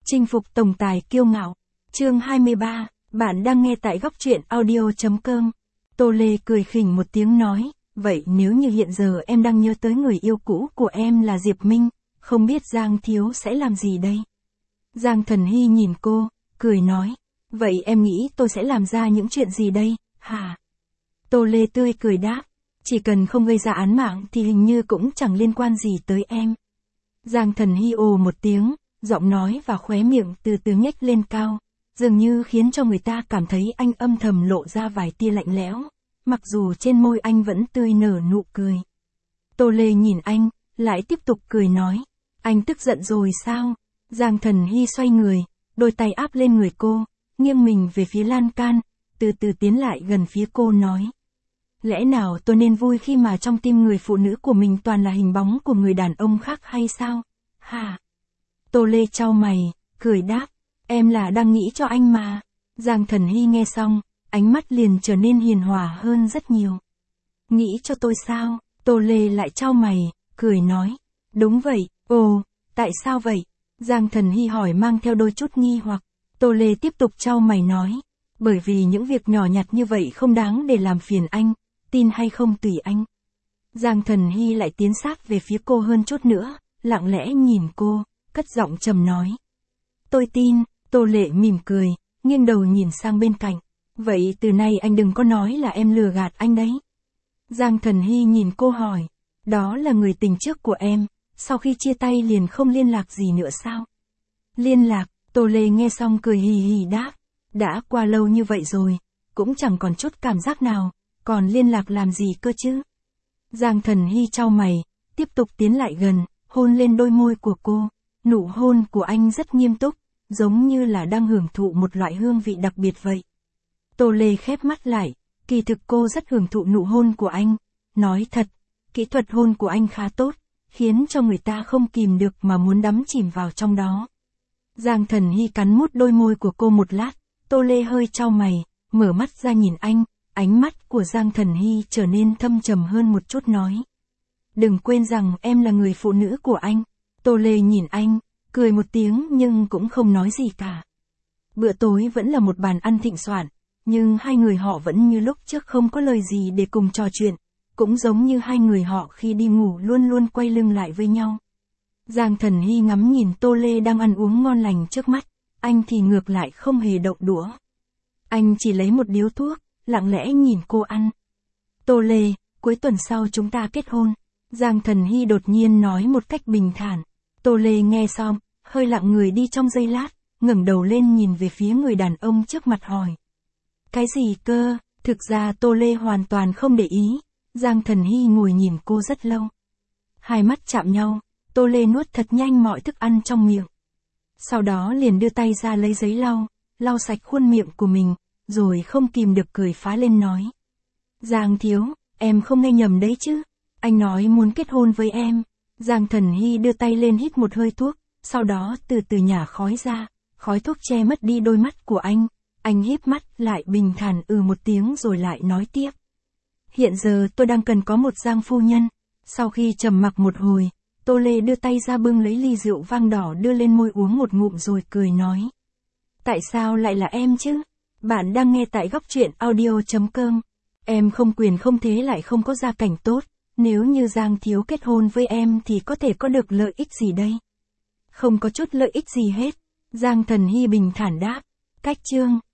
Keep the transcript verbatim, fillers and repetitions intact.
Chinh phục tổng tài kiêu ngạo. Chương hai mươi ba, bạn đang nghe tại góc truyện audio.com. Tô Lê cười khỉnh một tiếng nói, vậy nếu như hiện giờ em đang nhớ tới người yêu cũ của em là Diệp Minh, không biết Giang Thiếu sẽ làm gì đây? Giang Thần Hy nhìn cô, cười nói, vậy em nghĩ tôi sẽ làm ra những chuyện gì đây, hả? Tô Lê tươi cười đáp, chỉ cần không gây ra án mạng thì hình như cũng chẳng liên quan gì tới em. Giang Thần Hy ồ một tiếng, giọng nói và khóe miệng từ từ nhếch lên cao, dường như khiến cho người ta cảm thấy anh âm thầm lộ ra vài tia lạnh lẽo, mặc dù trên môi anh vẫn tươi nở nụ cười. Tô Lê nhìn anh, lại tiếp tục cười nói, anh tức giận rồi sao? Giang Thần Hy xoay người, đôi tay áp lên người cô, nghiêng mình về phía lan can, từ từ tiến lại gần phía cô nói. Lẽ nào tôi nên vui khi mà trong tim người phụ nữ của mình toàn là hình bóng của người đàn ông khác hay sao? Hả? Tô Lê chau mày, cười đáp, em là đang nghĩ cho anh mà. Giang Thần Hy nghe xong, ánh mắt liền trở nên hiền hòa hơn rất nhiều. Nghĩ cho tôi sao? Tô Lê lại chau mày, cười nói, đúng vậy. Ồ, tại sao vậy? Giang Thần Hy hỏi mang theo đôi chút nghi hoặc. Tô Lê tiếp tục chau mày nói, bởi vì những việc nhỏ nhặt như vậy không đáng để làm phiền anh, tin hay không tùy anh. Giang Thần Hy lại tiến sát về phía cô hơn chút nữa, lặng lẽ nhìn cô, cất giọng trầm nói. Tôi tin. Tô Lê mỉm cười, nghiêng đầu nhìn sang bên cạnh. Vậy từ nay anh đừng có nói là em lừa gạt anh đấy. Giang Thần Hy nhìn cô hỏi, đó là người tình trước của em, sau khi chia tay liền không liên lạc gì nữa sao? Liên lạc, Tô Lê nghe xong cười hì hì đáp, đã qua lâu như vậy rồi, cũng chẳng còn chút cảm giác nào, còn liên lạc làm gì cơ chứ? Giang Thần Hy chau mày, tiếp tục tiến lại gần, hôn lên đôi môi của cô, nụ hôn của anh rất nghiêm túc, giống như là đang hưởng thụ một loại hương vị đặc biệt vậy. Tô Lê khép mắt lại, kỳ thực cô rất hưởng thụ nụ hôn của anh, nói thật, kỹ thuật hôn của anh khá tốt, khiến cho người ta không kìm được mà muốn đắm chìm vào trong đó. Giang Thần Hy cắn mút đôi môi của cô một lát, Tô Lê hơi chau mày, mở mắt ra nhìn anh, ánh mắt của Giang Thần Hy trở nên thâm trầm hơn một chút nói. Đừng quên rằng em là người phụ nữ của anh. Tô Lê nhìn anh, cười một tiếng nhưng cũng không nói gì cả. Bữa tối vẫn là một bàn ăn thịnh soạn, nhưng hai người họ vẫn như lúc trước không có lời gì để cùng trò chuyện, cũng giống như hai người họ khi đi ngủ luôn luôn quay lưng lại với nhau. Giang Thần Hy ngắm nhìn Tô Lê đang ăn uống ngon lành trước mắt, anh thì ngược lại không hề động đũa. Anh chỉ lấy một điếu thuốc, lặng lẽ nhìn cô ăn. Tô Lê, cuối tuần sau chúng ta kết hôn. Giang Thần Hy đột nhiên nói một cách bình thản. Tô Lê nghe xong, hơi lặng người đi trong giây lát, ngẩng đầu lên nhìn về phía người đàn ông trước mặt hỏi. Cái gì cơ? Thực ra Tô Lê hoàn toàn không để ý. Giang Thần Hy ngồi nhìn cô rất lâu. Hai mắt chạm nhau, Tô Lê nuốt thật nhanh mọi thức ăn trong miệng. Sau đó liền đưa tay ra lấy giấy lau, lau sạch khuôn miệng của mình, rồi không kìm được cười phá lên nói. Giang Thiếu, em không nghe nhầm đấy chứ? Anh nói muốn kết hôn với em. Giang Thần Hy đưa tay lên hít một hơi thuốc, sau đó từ từ nhả khói ra, khói thuốc che mất đi đôi mắt của anh. Anh híp mắt lại bình thản ừ một tiếng rồi lại nói tiếp. Hiện giờ tôi đang cần có một Giang phu nhân. Sau khi trầm mặc một hồi, Tô Lê đưa tay ra bưng lấy ly rượu vang đỏ đưa lên môi uống một ngụm rồi cười nói. Tại sao lại là em chứ? Bạn đang nghe tại góc truyện audio.com. Em không quyền không thế lại không có gia cảnh tốt. Nếu như Giang Thiếu kết hôn với em thì có thể có được lợi ích gì đây? Không có chút lợi ích gì hết. Giang Thần Hy bình thản đáp. Cách chương.